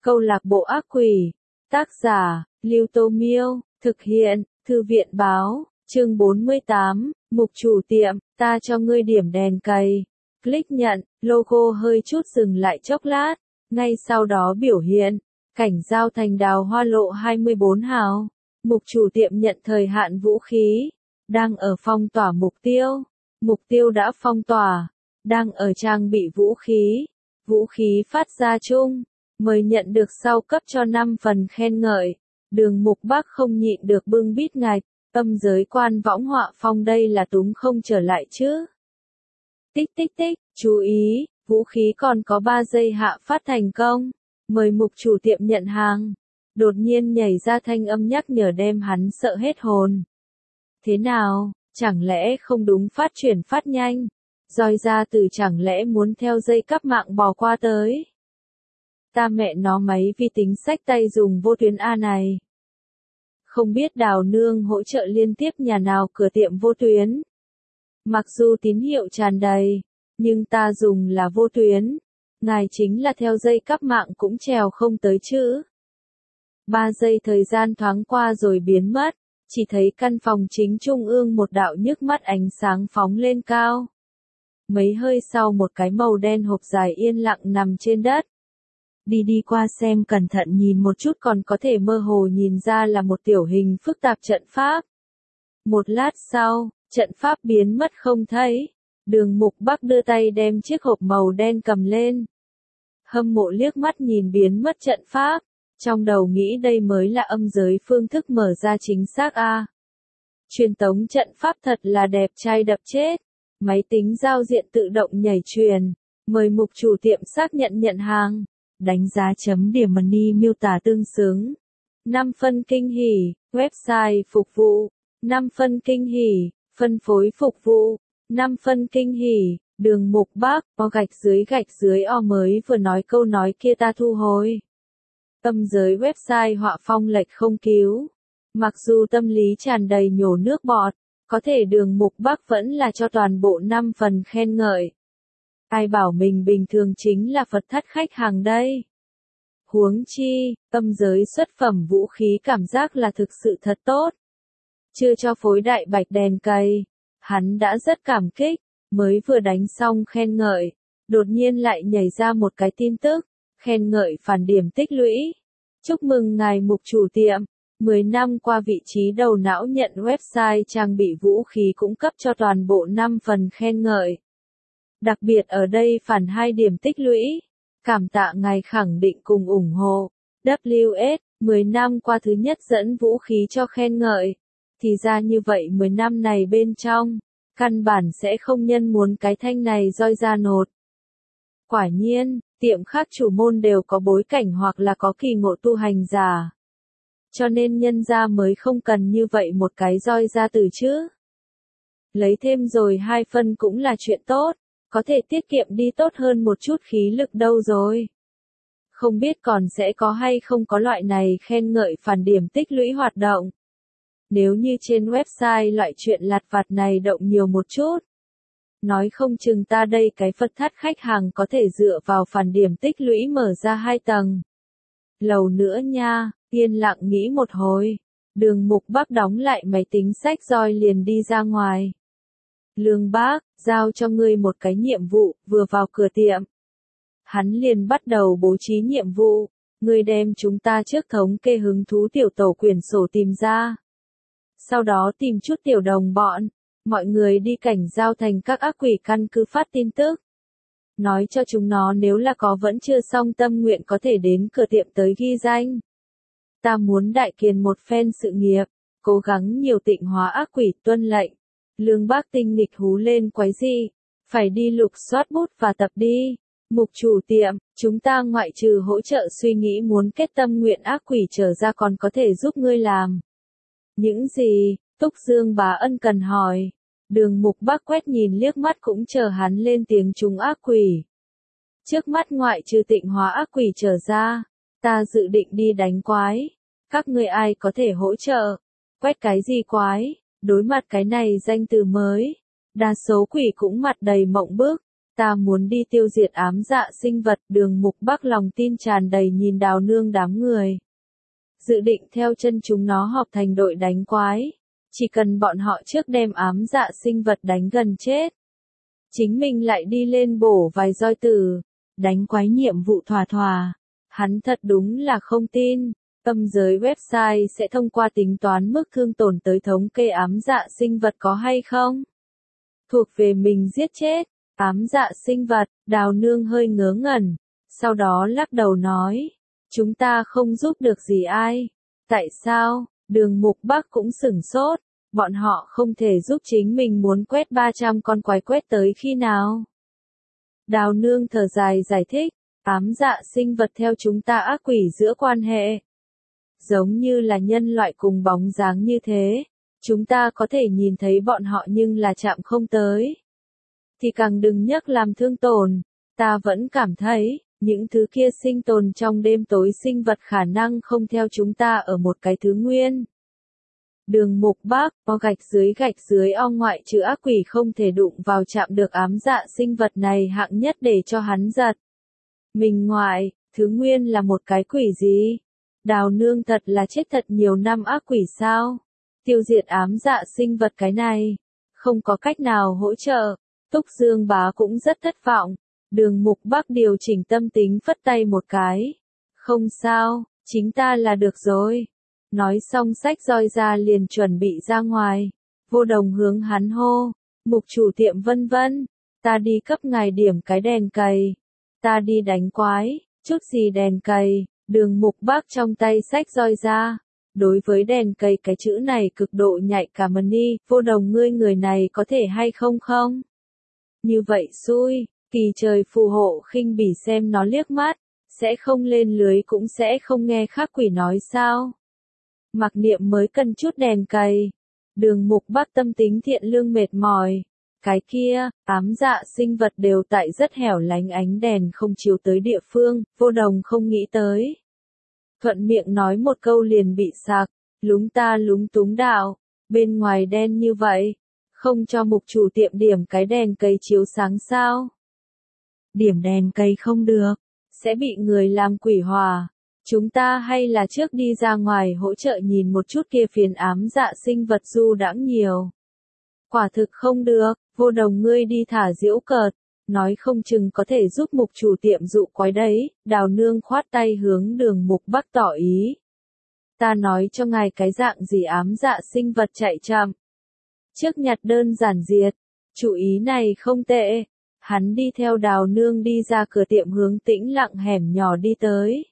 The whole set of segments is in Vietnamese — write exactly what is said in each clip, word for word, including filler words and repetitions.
Câu lạc bộ ác quỷ. Tác giả, Lưu Tô Miêu. Thực hiện, Thư viện Báo. Chương bốn mươi tám. Mục chủ tiệm, ta cho ngươi điểm đèn cầy. Click nhận, logo hơi chút dừng lại chốc lát. Ngay sau đó biểu hiện. Cảnh giao thành đào hoa lộ hai mươi bốn hào. Mục chủ tiệm nhận thời hạn vũ khí. Đang ở phong tỏa mục tiêu. Mục tiêu đã phong tỏa. Đang ở trang bị vũ khí. Vũ khí phát ra chung. Mời nhận được sau cấp cho năm phần khen ngợi. Đường Mục Bắc không nhịn được bưng bít ngạch. Âm giới quan võng họa phong đây là túng không trở lại chứ. Tích tích tích, chú ý, vũ khí còn có ba giây hạ phát thành công. Mời mục chủ tiệm nhận hàng. Đột nhiên nhảy ra thanh âm nhắc nhở đem hắn sợ hết hồn. Thế nào, chẳng lẽ không đúng phát chuyển phát nhanh? Roi ra từ chẳng lẽ muốn theo dây cắp mạng bò qua tới? Ta mẹ nó máy vi tính sách tay dùng vô tuyến A này. Không biết Đào Nương hỗ trợ liên tiếp nhà nào cửa tiệm vô tuyến. Mặc dù tín hiệu tràn đầy, nhưng ta dùng là vô tuyến. Ngài chính là theo dây cắp mạng cũng trèo không tới chữ. Ba giây thời gian thoáng qua rồi biến mất, chỉ thấy căn phòng chính trung ương một đạo nhức mắt ánh sáng phóng lên cao. Mấy hơi sau một cái màu đen hộp dài yên lặng nằm trên đất. Đi đi qua xem cẩn thận nhìn một chút còn có thể mơ hồ nhìn ra là một tiểu hình phức tạp trận pháp. Một lát sau, trận pháp biến mất không thấy. Đường Mục Bắc đưa tay đem chiếc hộp màu đen cầm lên. Hâm mộ liếc mắt nhìn biến mất trận pháp. Trong đầu nghĩ đây mới là âm giới phương thức mở ra chính xác a. Truyền tống trận pháp thật là đẹp trai đập chết. Máy tính giao diện tự động nhảy truyền. Mời mục chủ tiệm xác nhận nhận hàng. Đánh giá chấm điểm money miêu tả tương xứng. năm phân kinh hỉ, website phục vụ. năm phân kinh hỉ, phân phối phục vụ. năm phân kinh hỉ, đường Mục Bắc, o gạch dưới gạch dưới o mới vừa nói câu nói kia ta thu hồi. Âm giới website họa phong lệch không cứu. Mặc dù tâm lý tràn đầy nhổ nước bọt, có thể đường Mục Bắc vẫn là cho toàn bộ năm phần khen ngợi. Ai bảo mình bình thường chính là Phật thắt khách hàng đây. Huống chi, âm giới xuất phẩm vũ khí cảm giác là thực sự thật tốt. Chưa cho phối đại bạch đèn cầy, hắn đã rất cảm kích, mới vừa đánh xong khen ngợi, đột nhiên lại nhảy ra một cái tin tức, khen ngợi phản điểm tích lũy. Chúc mừng ngài mục chủ tiệm, mười năm qua vị trí đầu não nhận website trang bị vũ khí cũng cấp cho toàn bộ năm phần khen ngợi. Đặc biệt ở đây phản hai điểm tích lũy. Cảm tạ ngài khẳng định cùng ủng hộ. vê kép ét, mười năm qua thứ nhất dẫn vũ khí cho khen ngợi. Thì ra như vậy mười năm này bên trong, căn bản sẽ không nhân muốn cái thanh này roi ra nột. Quả nhiên, tiệm khác chủ môn đều có bối cảnh hoặc là có kỳ ngộ tu hành giả. Cho nên nhân ra mới không cần như vậy một cái roi ra từ chứ. Lấy thêm rồi hai phân cũng là chuyện tốt. Có thể tiết kiệm đi tốt hơn một chút khí lực đâu rồi. Không biết còn sẽ có hay không có loại này khen ngợi phản điểm tích lũy hoạt động. Nếu như trên website loại chuyện lặt vặt này động nhiều một chút. Nói không chừng ta đây cái Phật thắt khách hàng có thể dựa vào phản điểm tích lũy mở ra hai tầng. Lầu nữa nha, yên lặng nghĩ một hồi. Đường Mục Bắc đóng lại máy tính sách roi liền đi ra ngoài. Lương Bác, giao cho ngươi một cái nhiệm vụ, vừa vào cửa tiệm. Hắn liền bắt đầu bố trí nhiệm vụ, ngươi đem chúng ta trước thống kê hứng thú tiểu tổ quyển sổ tìm ra. Sau đó tìm chút tiểu đồng bọn, mọi người đi cảnh giao thành các ác quỷ căn cứ phát tin tức. Nói cho chúng nó nếu là có vẫn chưa xong tâm nguyện có thể đến cửa tiệm tới ghi danh. Ta muốn đại kiền một phen sự nghiệp, cố gắng nhiều tịnh hóa ác quỷ tuân lệnh. Lương Bác tinh nghịch hú lên quái gì, phải đi lục soát bút và tập đi. Mục chủ tiệm, chúng ta ngoại trừ hỗ trợ suy nghĩ muốn kết tâm nguyện ác quỷ trở ra còn có thể giúp ngươi làm. Những gì? Túc Dương Bá ân cần hỏi. Đường Mục Bắc quét nhìn liếc mắt cũng chờ hắn lên tiếng chúng ác quỷ. Trước mắt ngoại trừ tịnh hóa ác quỷ trở ra, ta dự định đi đánh quái. Các ngươi ai có thể hỗ trợ? Quét cái gì quái? Đối mặt cái này danh từ mới, đa số quỷ cũng mặt đầy mộng bức, Ta muốn đi tiêu diệt ám dạ sinh vật. Đường Mục Bắc lòng tin tràn đầy nhìn Đào Nương đám người. Dự định theo chân chúng nó họp thành đội đánh quái. Chỉ cần bọn họ trước đem ám dạ sinh vật đánh gần chết. Chính mình lại đi lên bổ vài roi tử. Đánh quái nhiệm vụ thỏa thỏa. Hắn thật đúng là không tin. Âm giới website sẽ thông qua tính toán mức thương tổn tới thống kê ám dạ sinh vật có hay không? Thuộc về mình giết chết. Ám dạ sinh vật, Đào Nương hơi ngớ ngẩn. Sau đó lắc đầu nói. Chúng ta không giúp được gì ai. Tại sao? Đường Mục Bắc cũng sửng sốt. Bọn họ không thể giúp chính mình muốn quét ba trăm con quái quét tới khi nào? Đào Nương thở dài giải thích. Ám dạ sinh vật theo chúng ta ác quỷ giữa quan hệ. Giống như là nhân loại cùng bóng dáng như thế. Chúng ta có thể nhìn thấy bọn họ nhưng là chạm không tới. Thì càng đừng nhắc làm thương tổn. Ta vẫn cảm thấy, những thứ kia sinh tồn trong đêm tối sinh vật khả năng không theo chúng ta ở một cái thứ nguyên. Đường Mục Bắc, o gạch dưới gạch dưới o ngoại trừ ác quỷ không thể đụng vào chạm được ám dạ sinh vật này hạng nhất để cho hắn giật. Mình ngoại, thứ nguyên là một cái quỷ gì? Đào Nương thật là chết thật nhiều năm ác quỷ sao? Tiêu diệt ám dạ sinh vật cái này. Không có cách nào hỗ trợ. Túc Dương Bá cũng rất thất vọng. Đường Mục Bắc điều chỉnh tâm tính phất tay một cái. Không sao, chính ta là được rồi. Nói xong xách roi ra liền chuẩn bị ra ngoài. Vô Đồng hướng hắn hô. Mục chủ tiệm vân vân. Ta đi cấp ngài điểm cái đèn cầy. Ta đi đánh quái. Chút gì đèn cầy. Đường Mục Bắc trong tay xách roi ra. Đối với đèn cầy cái chữ này cực độ nhạy cảm ni. Vô Đồng ngươi người này có thể hay không không? Như vậy xui. Kỳ trời phù hộ khinh bỉ xem nó liếc mắt. Sẽ không lên lưới cũng sẽ không nghe khác quỷ nói sao. Mặc Niệm mới cần chút đèn cầy. Đường Mục Bắc tâm tính thiện lương mệt mỏi. Cái kia, ám dạ sinh vật đều tại rất hẻo lánh ánh đèn không chiếu tới địa phương, Vô Đồng không nghĩ tới. Thuận miệng nói một câu liền bị sặc, lúng ta lúng túng đạo, bên ngoài đen như vậy, không cho mục chủ tiệm điểm cái đèn cây chiếu sáng sao? Điểm đèn cây không được, sẽ bị người làm quỷ hòa. Chúng ta hay là trước đi ra ngoài hỗ trợ nhìn một chút kia phiền ám dạ sinh vật du đãng nhiều. Quả thực không được, Vô Đồng ngươi đi thả diễu cợt, nói không chừng có thể giúp mục chủ tiệm dụ quái đấy. Đào Nương khoát tay hướng Đường Mục Bắc tỏ ý. Ta nói cho ngài cái dạng gì ám dạ sinh vật chạy chậm. Trước nhặt đơn giản diệt, chủ ý này không tệ. Hắn đi theo Đào Nương đi ra cửa tiệm hướng tĩnh lặng hẻm nhỏ đi tới.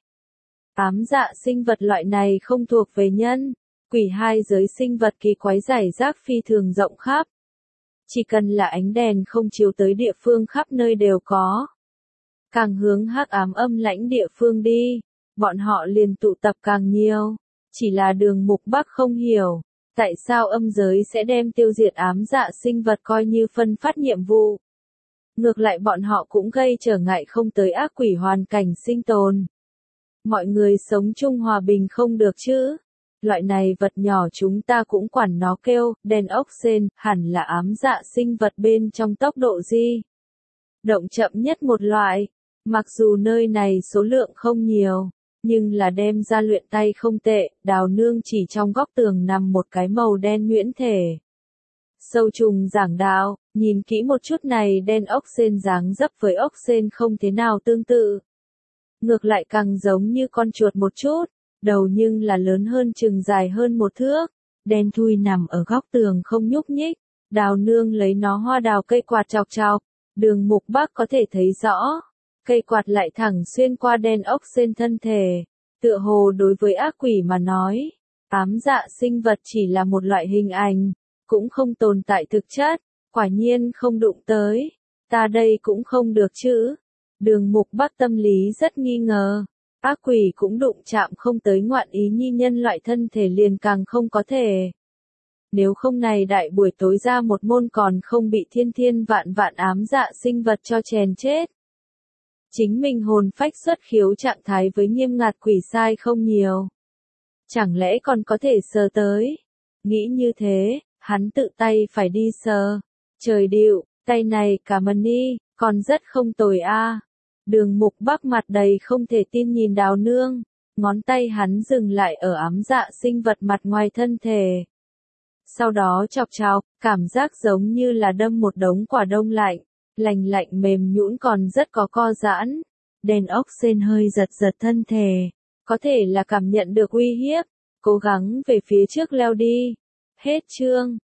Ám dạ sinh vật loại này không thuộc về nhân, quỷ hai giới sinh vật kỳ quái rải rác phi thường rộng khắp. Chỉ cần là ánh đèn không chiếu tới địa phương khắp nơi đều có. Càng hướng hắc ám âm lãnh địa phương đi, bọn họ liền tụ tập càng nhiều. Chỉ là Đường Mục Bắc không hiểu, tại sao âm giới sẽ đem tiêu diệt ám dạ sinh vật coi như phân phát nhiệm vụ. Ngược lại bọn họ cũng gây trở ngại không tới ác quỷ hoàn cảnh sinh tồn. Mọi người sống chung hòa bình không được chứ. Loại này vật nhỏ chúng ta cũng quản nó kêu, đèn ốc sên, hẳn là ám dạ sinh vật bên trong tốc độ di động chậm nhất một loại. Mặc dù nơi này số lượng không nhiều, nhưng là đem ra luyện tay không tệ. Đào Nương chỉ trong góc tường nằm một cái màu đen nhuyễn thể. Sâu trùng giảng đạo, nhìn kỹ một chút này đen ốc sên dáng dấp với ốc sên không thế nào tương tự. Ngược lại càng giống như con chuột một chút, đầu nhưng là lớn hơn chừng dài hơn một thước, đen thui nằm ở góc tường không nhúc nhích. Đào Nương lấy nó hoa đào cây quạt chọc chọc, Đường Mục Bắc có thể thấy rõ, cây quạt lại thẳng xuyên qua đen ốc sên thân thể, tựa hồ đối với ác quỷ mà nói, ám dạ sinh vật chỉ là một loại hình ảnh, cũng không tồn tại thực chất, quả nhiên không đụng tới, ta đây cũng không được chứ. Đường Mục Bắc tâm lý rất nghi ngờ, ác quỷ cũng đụng chạm không tới ngoạn ý nhi nhân loại thân thể liền càng không có thể. Nếu không này đại buổi tối ra một môn còn không bị thiên thiên vạn vạn ám dạ sinh vật cho chèn chết. Chính mình hồn phách xuất khiếu trạng thái với nghiêm ngặt quỷ sai không nhiều. Chẳng lẽ còn có thể sờ tới? Nghĩ như thế, hắn tự tay phải đi sờ. Trời điệu, tay này cả mần ni, Còn rất không tồi a. Đường Mục Bắc mặt đầy không thể tin nhìn Đào Nương, ngón tay hắn dừng lại ở ám dạ sinh vật mặt ngoài thân thể. Sau đó chọc chọc, cảm giác giống như là đâm một đống quả đông lạnh, lành lạnh mềm nhũn còn rất có co giãn. Đèn ốc sên hơi giật giật thân thể, có thể là cảm nhận được uy hiếp, cố gắng về phía trước leo đi. Hết chương.